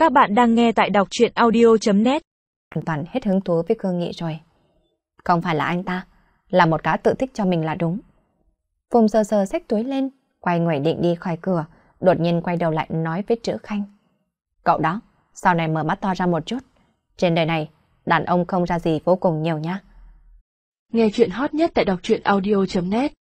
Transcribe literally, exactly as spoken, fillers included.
Các bạn đang nghe tại đọc truyện audio chấm net. Hoàn toàn hết hứng thú với Cương Nghị rồi. Không phải là anh ta, là một cá tự thích cho mình là đúng. Phùng sờ sờ xách túi lên, quay người định đi khỏi cửa, đột nhiên quay đầu lại nói với Trữ Khanh. Cậu đó, sau này mở mắt to ra một chút. Trên đời này, đàn ông không ra gì vô cùng nhiều nhá. Nghe chuyện hot nhất tại đọc truyện audio chấm net.